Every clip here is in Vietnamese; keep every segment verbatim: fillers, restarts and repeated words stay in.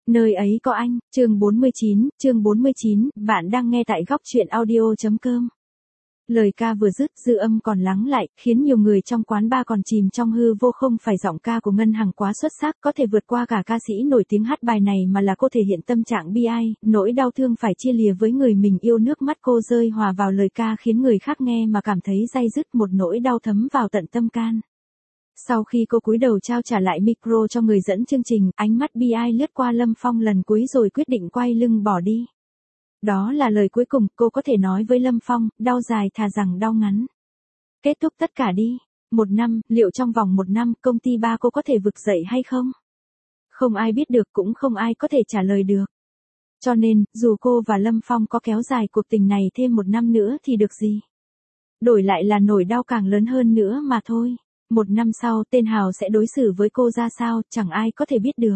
Nơi ấy có anh, chương bốn mươi chín, chương bốn mươi chín, bạn đang nghe tại góc truyện audio.com. Lời ca vừa dứt, dư âm còn lắng lại, khiến nhiều người trong quán bar còn chìm trong hư vô. Không phải giọng ca của Ngân Hằng quá xuất sắc, có thể vượt qua cả ca sĩ nổi tiếng hát bài này, mà là cô thể hiện tâm trạng bi ai, nỗi đau thương phải chia lìa với người mình yêu. Nước mắt cô rơi hòa vào lời ca khiến người khác nghe mà cảm thấy day dứt, một nỗi đau thấm vào tận tâm can. Sau khi cô cúi đầu trao trả lại micro cho người dẫn chương trình, ánh mắt bi ai lướt qua Lâm Phong lần cuối rồi quyết định quay lưng bỏ đi. Đó là lời cuối cùng cô có thể nói với Lâm Phong, đau dài thà rằng đau ngắn. Kết thúc tất cả đi. Một năm, liệu trong vòng một năm công ty ba cô có thể vực dậy hay không? Không ai biết được, cũng không ai có thể trả lời được. Cho nên, dù cô và Lâm Phong có kéo dài cuộc tình này thêm một năm nữa thì được gì? Đổi lại là nỗi đau càng lớn hơn nữa mà thôi. Một năm sau, tên Hào sẽ đối xử với cô ra sao, chẳng ai có thể biết được.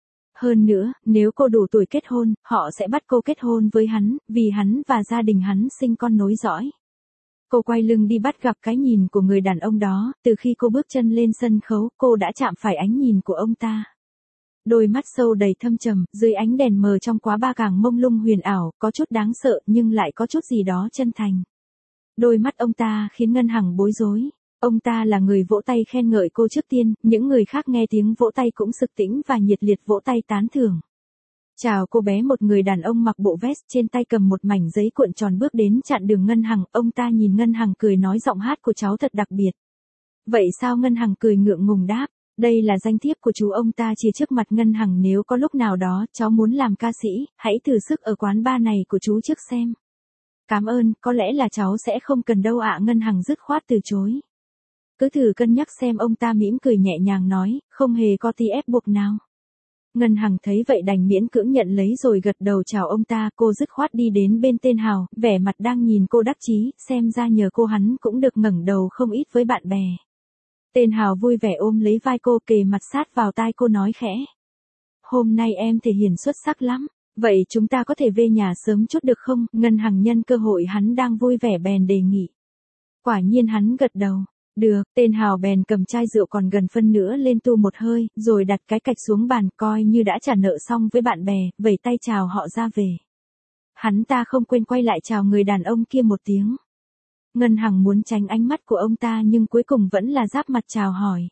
Hơn nữa, nếu cô đủ tuổi kết hôn, họ sẽ bắt cô kết hôn với hắn, vì hắn và gia đình hắn sinh con nối dõi. Cô quay lưng đi bắt gặp cái nhìn của người đàn ông đó, từ khi cô bước chân lên sân khấu, cô đã chạm phải ánh nhìn của ông ta. Đôi mắt sâu đầy thâm trầm, dưới ánh đèn mờ trong quá ba càng mông lung huyền ảo, có chút đáng sợ nhưng lại có chút gì đó chân thành. Đôi mắt ông ta khiến Ngân Hằng bối rối. Ông ta là người vỗ tay khen ngợi cô trước tiên, những người khác nghe tiếng vỗ tay cũng sực tĩnh và nhiệt liệt vỗ tay tán thưởng. Chào cô bé, một người đàn ông mặc bộ vest trên tay cầm một mảnh giấy cuộn tròn bước đến chặn đường Ngân Hằng, ông ta nhìn Ngân Hằng cười nói giọng hát của cháu thật đặc biệt. Vậy sao? Ngân Hằng cười ngượng ngùng đáp, đây là danh thiếp của chú. Ông ta chia trước mặt Ngân Hằng, nếu có lúc nào đó cháu muốn làm ca sĩ, hãy thử sức ở quán bar này của chú trước xem. Cảm ơn, có lẽ là cháu sẽ không cần đâu ạ. Ngân Hằng dứt khoát từ chối. Cứ thử cân nhắc xem, ông ta mỉm cười nhẹ nhàng nói, không hề có tí ép buộc nào. Ngân Hằng thấy vậy đành miễn cưỡng nhận lấy rồi gật đầu chào ông ta. Cô dứt khoát đi đến bên tên Hào, vẻ mặt đang nhìn cô đắc chí, xem ra nhờ cô hắn cũng được ngẩng đầu không ít với bạn bè. Tên Hào vui vẻ ôm lấy vai cô, kề mặt sát vào tai cô nói khẽ. Hôm nay em thể hiện xuất sắc lắm, vậy chúng ta có thể về nhà sớm chút được không? Ngân Hằng nhân cơ hội hắn đang vui vẻ bèn đề nghị. Quả nhiên hắn gật đầu. Được, tên Hào bèn cầm chai rượu còn gần phân nữa lên tu một hơi, rồi đặt cái cạch xuống bàn coi như đã trả nợ xong với bạn bè, vẫy tay chào họ ra về. Hắn ta không quên quay lại chào người đàn ông kia một tiếng. Ngân Hằng muốn tránh ánh mắt của ông ta nhưng cuối cùng vẫn là giáp mặt chào hỏi.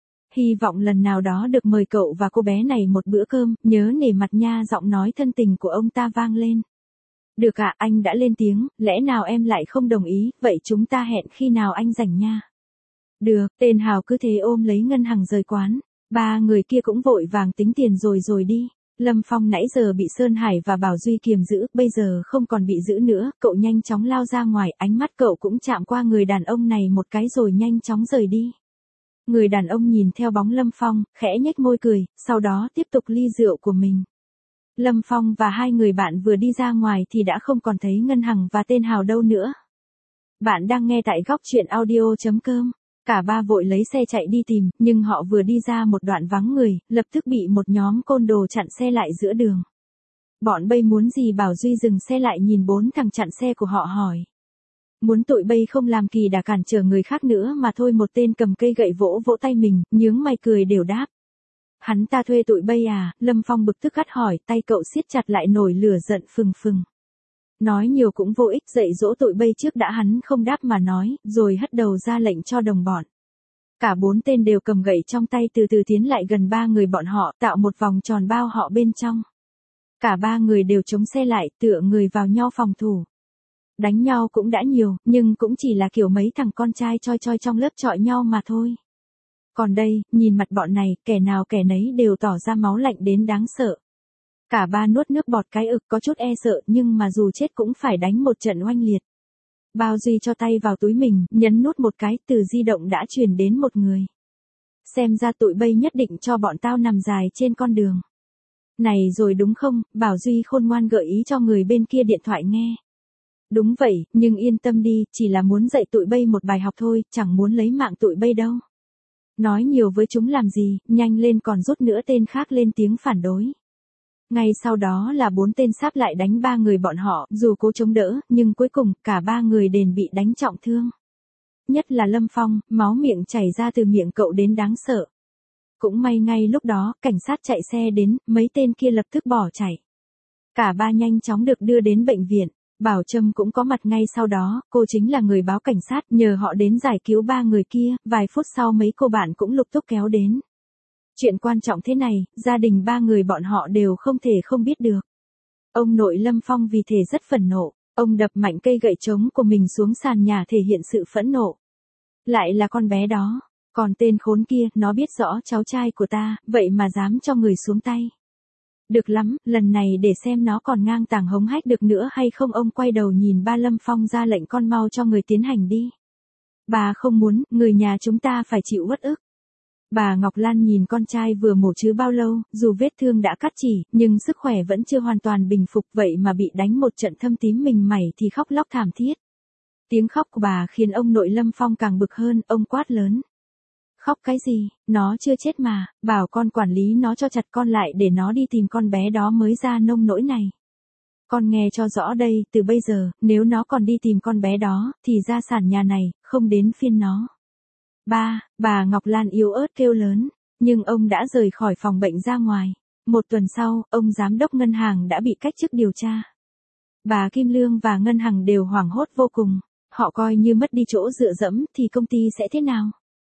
Hy vọng lần nào đó được mời cậu và cô bé này một bữa cơm, nhớ nể mặt nha. Giọng nói thân tình của ông ta vang lên. Được ạ, anh đã lên tiếng, lẽ nào em lại không đồng ý, vậy chúng ta hẹn khi nào anh rảnh nha. Được, tên Hào cứ thế ôm lấy Ngân Hằng rời quán. Ba người kia cũng vội vàng tính tiền rồi rồi đi. Lâm Phong nãy giờ bị Sơn Hải và Bảo Duy kiềm giữ, bây giờ không còn bị giữ nữa, cậu nhanh chóng lao ra ngoài, ánh mắt cậu cũng chạm qua người đàn ông này một cái rồi nhanh chóng rời đi. Người đàn ông nhìn theo bóng Lâm Phong, khẽ nhếch môi cười, sau đó tiếp tục ly rượu của mình. Lâm Phong và hai người bạn vừa đi ra ngoài thì đã không còn thấy Ngân Hằng và tên Hào đâu nữa. Bạn đang nghe tại góc truyện audio.com. Cả ba vội lấy xe chạy đi tìm, nhưng họ vừa đi ra một đoạn vắng người, lập tức bị một nhóm côn đồ chặn xe lại giữa đường. Bọn bây muốn gì? Bảo Duy dừng xe lại nhìn bốn thằng chặn xe của họ hỏi. Muốn tụi bây không làm kỳ đà cản trở người khác nữa mà thôi. Một tên cầm cây gậy vỗ vỗ tay mình, nhướng mày cười đều đáp. Hắn ta thuê tụi bây à? Lâm Phong bực tức gắt hỏi, tay cậu siết chặt lại nổi lửa giận phừng phừng. Nói nhiều cũng vô ích, dạy dỗ tụi bây trước đã. Hắn không đáp mà nói, rồi hất đầu ra lệnh cho đồng bọn. Cả bốn tên đều cầm gậy trong tay từ từ tiến lại gần ba người bọn họ, tạo một vòng tròn bao họ bên trong. Cả ba người đều chống xe lại, tựa người vào nhau phòng thủ. Đánh nhau cũng đã nhiều, nhưng cũng chỉ là kiểu mấy thằng con trai choi choi trong lớp chọi nhau mà thôi. Còn đây, nhìn mặt bọn này, kẻ nào kẻ nấy đều tỏ ra máu lạnh đến đáng sợ. Cả ba nuốt nước bọt cái ực, có chút e sợ nhưng mà dù chết cũng phải đánh một trận oanh liệt. Bao Duy cho tay vào túi mình, nhấn nút một cái, từ di động đã truyền đến một người. Xem ra tụi bây nhất định cho bọn tao nằm dài trên con đường. Này rồi đúng không? Bảo Duy khôn ngoan gợi ý cho người bên kia điện thoại nghe. Đúng vậy, nhưng yên tâm đi, chỉ là muốn dạy tụi bây một bài học thôi, chẳng muốn lấy mạng tụi bây đâu. Nói nhiều với chúng làm gì, nhanh lên còn rút nữa. Tên khác lên tiếng phản đối. Ngay sau đó là bốn tên sáp lại đánh ba người bọn họ, dù cố chống đỡ, nhưng cuối cùng, cả ba người đều bị đánh trọng thương. Nhất là Lâm Phong, máu miệng chảy ra từ miệng cậu đến đáng sợ. Cũng may ngay lúc đó, cảnh sát chạy xe đến, mấy tên kia lập tức bỏ chạy. Cả ba nhanh chóng được đưa đến bệnh viện. Bảo Trâm cũng có mặt ngay sau đó, cô chính là người báo cảnh sát, nhờ họ đến giải cứu ba người kia, vài phút sau mấy cô bạn cũng lục tục kéo đến. Chuyện quan trọng thế này, gia đình ba người bọn họ đều không thể không biết được. Ông nội Lâm Phong vì thế rất phẫn nộ, ông đập mạnh cây gậy trống của mình xuống sàn nhà thể hiện sự phẫn nộ. Lại là con bé đó, còn tên khốn kia, nó biết rõ cháu trai của ta, vậy mà dám cho người xuống tay. Được lắm, lần này để xem nó còn ngang tàng hống hách được nữa hay không. Ông quay đầu nhìn ba Lâm Phong ra lệnh con mau cho người tiến hành đi. Bà không muốn, người nhà chúng ta phải chịu uất ức. Bà Ngọc Lan nhìn con trai vừa mổ chứ bao lâu, dù vết thương đã cắt chỉ, nhưng sức khỏe vẫn chưa hoàn toàn bình phục, vậy mà bị đánh một trận thâm tím mình mẩy thì khóc lóc thảm thiết. Tiếng khóc của bà khiến ông nội Lâm Phong càng bực hơn, ông quát lớn. Khóc cái gì, nó chưa chết mà, bảo con quản lý nó cho chặt con lại để nó đi tìm con bé đó mới ra nông nỗi này. Con nghe cho rõ đây, từ bây giờ, nếu nó còn đi tìm con bé đó, thì gia sản nhà này, không đến phiên nó. Ba, bà Ngọc Lan yếu ớt kêu lớn, nhưng ông đã rời khỏi phòng bệnh ra ngoài. Một tuần sau, ông giám đốc ngân hàng đã bị cách chức điều tra. Bà Kim Lương và ngân hàng đều hoảng hốt vô cùng, họ coi như mất đi chỗ dựa dẫm thì công ty sẽ thế nào?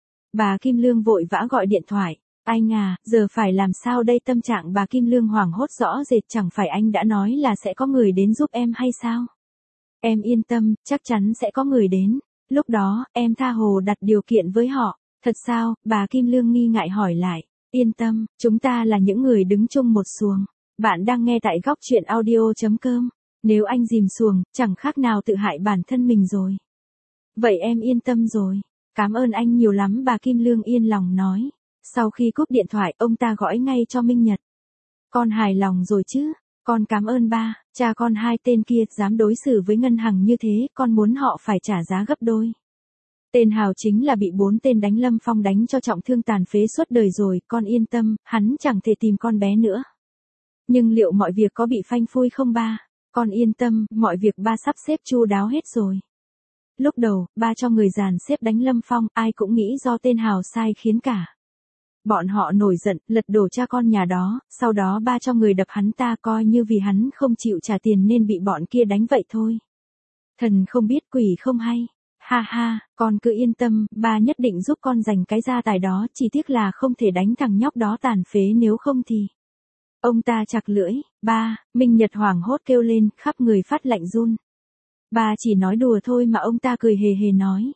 Bà Kim Lương vội vã gọi điện thoại, anh à, giờ phải làm sao đây? Tâm trạng bà Kim Lương hoảng hốt rõ rệt, chẳng phải anh đã nói là sẽ có người đến giúp em hay sao? Em yên tâm, chắc chắn sẽ có người đến, lúc đó, em tha hồ đặt điều kiện với họ. Thật sao? Bà Kim Lương nghi ngại hỏi lại, yên tâm, chúng ta là những người đứng chung một xuồng. Bạn đang nghe tại góc chuyện audio chấm com, nếu anh dìm xuồng, chẳng khác nào tự hại bản thân mình rồi. Vậy em yên tâm rồi. Cảm ơn anh nhiều lắm, bà Kim Lương yên lòng nói. Sau khi cúp điện thoại, ông ta gọi ngay cho Minh Nhật. Con hài lòng rồi chứ? Con cảm ơn ba, cha con hai tên kia dám đối xử với ngân hàng như thế, con muốn họ phải trả giá gấp đôi. Tên Hào chính là bị bốn tên đánh Lâm Phong đánh cho trọng thương tàn phế suốt đời rồi, con yên tâm, hắn chẳng thể tìm con bé nữa. Nhưng liệu mọi việc có bị phanh phui không ba? Con yên tâm, mọi việc ba sắp xếp chu đáo hết rồi. Lúc đầu, ba cho người dàn xếp đánh Lâm Phong, ai cũng nghĩ do tên Hào sai khiến cả. Bọn họ nổi giận, lật đổ cha con nhà đó, sau đó ba cho người đập hắn ta, coi như vì hắn không chịu trả tiền nên bị bọn kia đánh vậy thôi. Thần không biết quỷ không hay. Ha ha, con cứ yên tâm, ba nhất định giúp con giành cái gia tài đó, chỉ tiếc là không thể đánh thằng nhóc đó tàn phế, nếu không thì... Ông ta chặt lưỡi. Ba, Minh Nhật hoảng hốt kêu lên, khắp người phát lạnh run. Ba chỉ nói đùa thôi mà. Ông ta cười hề hề nói.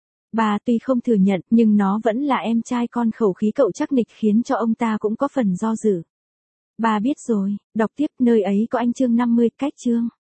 Ba tuy không thừa nhận, nhưng nó vẫn là em trai con, khẩu khí cậu chắc nịch khiến cho ông ta cũng có phần do dự. Ba biết rồi, đọc tiếp, nơi ấy có anh chương năm mươi, cách chương.